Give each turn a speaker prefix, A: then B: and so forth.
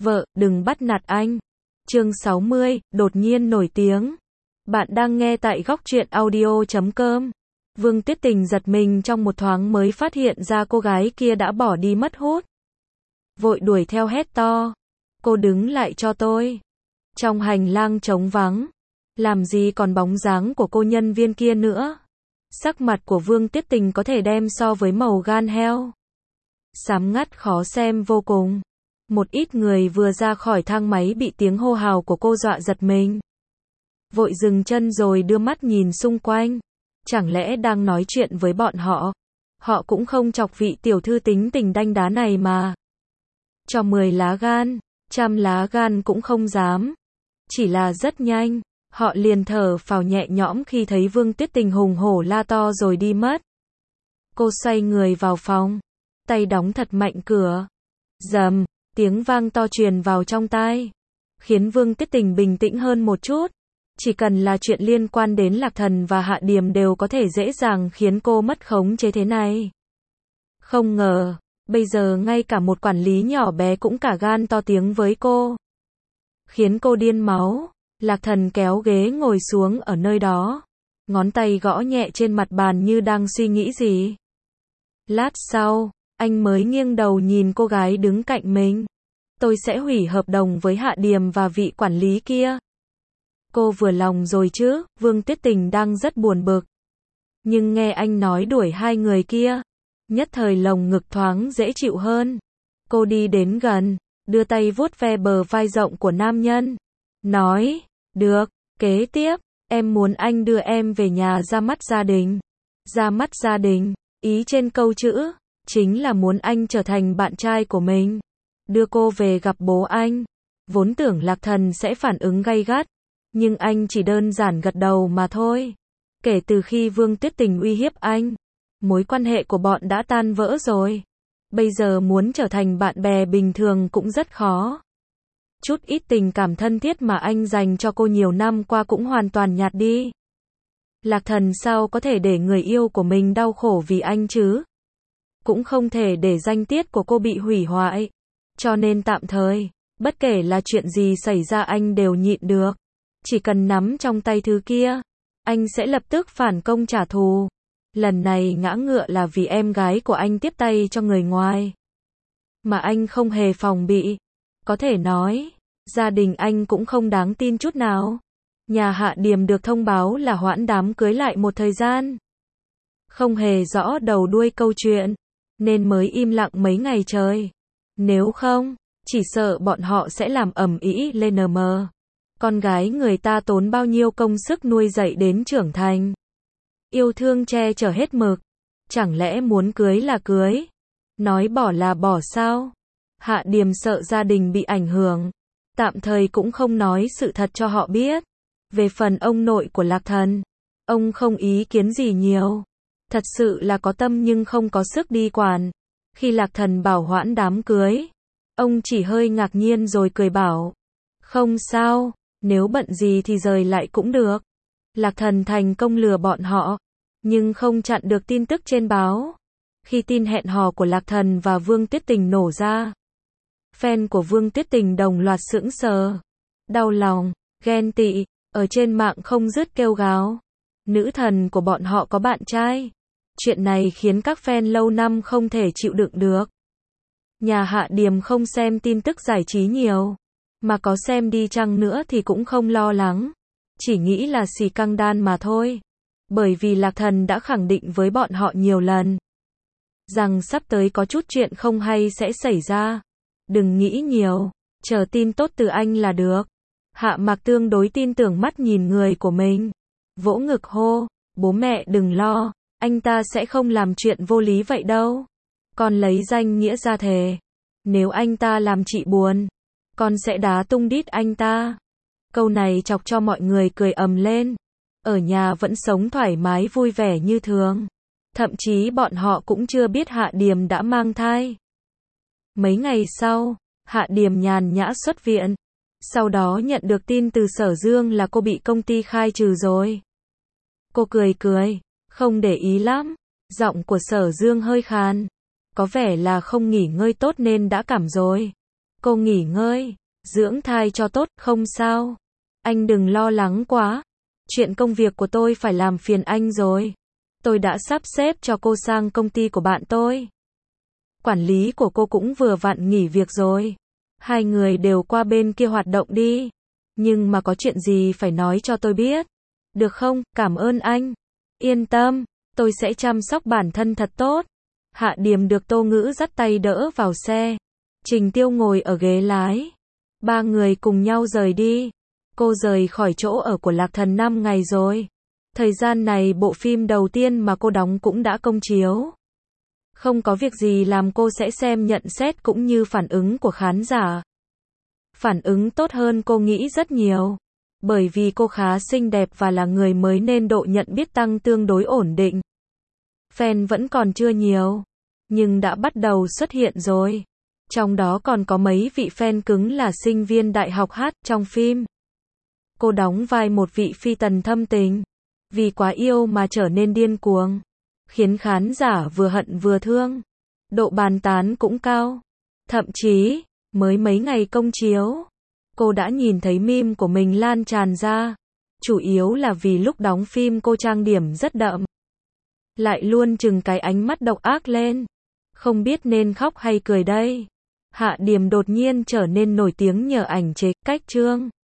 A: Vợ, đừng bắt nạt anh. Chương 60, đột nhiên nổi tiếng. Bạn đang nghe tại góc truyện audio.com. Vương Tuyết Tình giật mình trong một thoáng mới phát hiện ra cô gái kia đã bỏ đi mất hút. Vội đuổi theo hét to. Cô đứng lại cho tôi. Trong hành lang trống vắng, làm gì còn bóng dáng của cô nhân viên kia nữa. Sắc mặt của Vương Tuyết Tình có thể đem so với màu gan heo. Xám ngắt khó xem vô cùng. Một ít người vừa ra khỏi thang máy bị tiếng hô hào của cô dọa giật mình. Vội dừng chân rồi đưa mắt nhìn xung quanh. Chẳng lẽ đang nói chuyện với bọn họ? Họ cũng không chọc vị tiểu thư tính tình đanh đá này mà. Cho 10 lá gan, 100 lá gan cũng không dám. Chỉ là rất nhanh, họ liền thở phào nhẹ nhõm khi thấy Vương Tuyết Tình hùng hổ la to rồi đi mất. Cô xoay người vào phòng, tay đóng thật mạnh cửa. Rầm, tiếng vang to truyền vào trong tai, khiến Vương Tuyết Tình bình tĩnh hơn một chút. Chỉ cần là chuyện liên quan đến Lạc Thần và Hạ Điềm đều có thể dễ dàng khiến cô mất khống chế thế này. Không ngờ, bây giờ ngay cả một quản lý nhỏ bé cũng cả gan to tiếng với cô. Khiến cô điên máu. Lạc Thần kéo ghế ngồi xuống ở nơi đó. Ngón tay gõ nhẹ trên mặt bàn như đang suy nghĩ gì. Lát sau, anh mới nghiêng đầu nhìn cô gái đứng cạnh mình. Tôi sẽ hủy hợp đồng với Hạ Điềm và vị quản lý kia. Cô vừa lòng rồi chứ? Vương Tuyết Tình đang rất buồn bực. Nhưng nghe anh nói đuổi hai người kia, nhất thời lồng ngực thoáng dễ chịu hơn. Cô đi đến gần, đưa tay vuốt ve bờ vai rộng của nam nhân. Nói, được, kế tiếp, em muốn anh đưa em về nhà ra mắt gia đình. Ra mắt gia đình, ý trên câu chữ, chính là muốn anh trở thành bạn trai của mình. Đưa cô về gặp bố anh. Vốn tưởng Lạc Thần sẽ phản ứng gay gắt, nhưng anh chỉ đơn giản gật đầu mà thôi. Kể từ khi Vương Tuyết Tình uy hiếp anh, mối quan hệ của bọn đã tan vỡ rồi. Bây giờ muốn trở thành bạn bè bình thường cũng rất khó. Chút ít tình cảm thân thiết mà anh dành cho cô nhiều năm qua cũng hoàn toàn nhạt đi. Lạc Thần sao có thể để người yêu của mình đau khổ vì anh chứ? Cũng không thể để danh tiết của cô bị hủy hoại. Cho nên tạm thời, bất kể là chuyện gì xảy ra anh đều nhịn được. Chỉ cần nắm trong tay thứ kia, anh sẽ lập tức phản công trả thù. Lần này ngã ngựa là vì em gái của anh tiếp tay cho người ngoài. Mà anh không hề phòng bị. Có thể nói, gia đình anh cũng không đáng tin chút nào. Nhà Hạ Điềm được thông báo là hoãn đám cưới lại một thời gian. Không hề rõ đầu đuôi câu chuyện, nên mới im lặng mấy ngày trời. Nếu không, chỉ sợ bọn họ sẽ làm ầm ĩ lên mờ. Con gái người ta tốn bao nhiêu công sức nuôi dạy đến trưởng thành. Yêu thương che chở hết mực. Chẳng lẽ muốn cưới là cưới? Nói bỏ là bỏ sao? Hạ Điềm sợ gia đình bị ảnh hưởng. Tạm thời cũng không nói sự thật cho họ biết. Về phần ông nội của Lạc Thần, ông không ý kiến gì nhiều. Thật sự là có tâm nhưng không có sức đi quản. Khi Lạc Thần bảo hoãn đám cưới, ông chỉ hơi ngạc nhiên rồi cười bảo. Không sao, nếu bận gì thì rời lại cũng được. Lạc Thần thành công lừa bọn họ, nhưng không chặn được tin tức trên báo. Khi tin hẹn hò của Lạc Thần và Vương Tuyết Tình nổ ra, fan của Vương Tuyết Tình đồng loạt sững sờ, đau lòng, ghen tị, ở trên mạng không dứt kêu gào. Nữ thần của bọn họ có bạn trai. Chuyện này khiến các fan lâu năm không thể chịu đựng được. Nhà Hạ Điềm không xem tin tức giải trí nhiều, mà có xem đi chăng nữa thì cũng không lo lắng. Chỉ nghĩ là xì căng đan mà thôi. Bởi vì Lạc Thần đã khẳng định với bọn họ nhiều lần rằng sắp tới có chút chuyện không hay sẽ xảy ra. Đừng nghĩ nhiều, chờ tin tốt từ anh là được. Hạ Mạc tương đối tin tưởng mắt nhìn người của mình. Vỗ ngực hô, bố mẹ đừng lo, anh ta sẽ không làm chuyện vô lý vậy đâu. Con lấy danh nghĩa ra thề. Nếu anh ta làm chị buồn, con sẽ đá tung đít anh ta. Câu này chọc cho mọi người cười ầm lên. Ở nhà vẫn sống thoải mái vui vẻ như thường. Thậm chí bọn họ cũng chưa biết Hạ Điềm đã mang thai. Mấy ngày sau, Hạ Điềm nhàn nhã xuất viện. Sau đó nhận được tin từ Sở Dương là cô bị công ty khai trừ rồi. Cô cười cười, không để ý lắm. Giọng của Sở Dương hơi khàn. Có vẻ là không nghỉ ngơi tốt nên đã cảm rồi. Cô nghỉ ngơi, dưỡng thai cho tốt, không sao. Anh đừng lo lắng quá. Chuyện công việc của tôi phải làm phiền anh rồi. Tôi đã sắp xếp cho cô sang công ty của bạn tôi. Quản lý của cô cũng vừa vặn nghỉ việc rồi. Hai người đều qua bên kia hoạt động đi. Nhưng mà có chuyện gì phải nói cho tôi biết. Được không? Cảm ơn anh. Yên tâm, tôi sẽ chăm sóc bản thân thật tốt. Hạ Điềm được Tô Ngữ dắt tay đỡ vào xe. Trình Tiêu ngồi ở ghế lái. Ba người cùng nhau rời đi. Cô rời khỏi chỗ ở của Lạc Thần 5 ngày rồi. Thời gian này bộ phim đầu tiên mà cô đóng cũng đã công chiếu. Không có việc gì làm cô sẽ xem nhận xét cũng như phản ứng của khán giả. Phản ứng tốt hơn cô nghĩ rất nhiều. Bởi vì cô khá xinh đẹp và là người mới nên độ nhận biết tăng tương đối ổn định. Fan vẫn còn chưa nhiều, nhưng đã bắt đầu xuất hiện rồi. Trong đó còn có mấy vị fan cứng là sinh viên đại học hát trong phim. Cô đóng vai một vị phi tần thâm tình. Vì quá yêu mà trở nên điên cuồng. Khiến khán giả vừa hận vừa thương. Độ bàn tán cũng cao. Thậm chí, mới mấy ngày công chiếu, cô đã nhìn thấy meme của mình lan tràn ra. Chủ yếu là vì lúc đóng phim cô trang điểm rất đậm. Lại luôn trừng cái ánh mắt độc ác lên. Không biết nên khóc hay cười đây. Hạ Điềm đột nhiên trở nên nổi tiếng nhờ ảnh chế cách Trương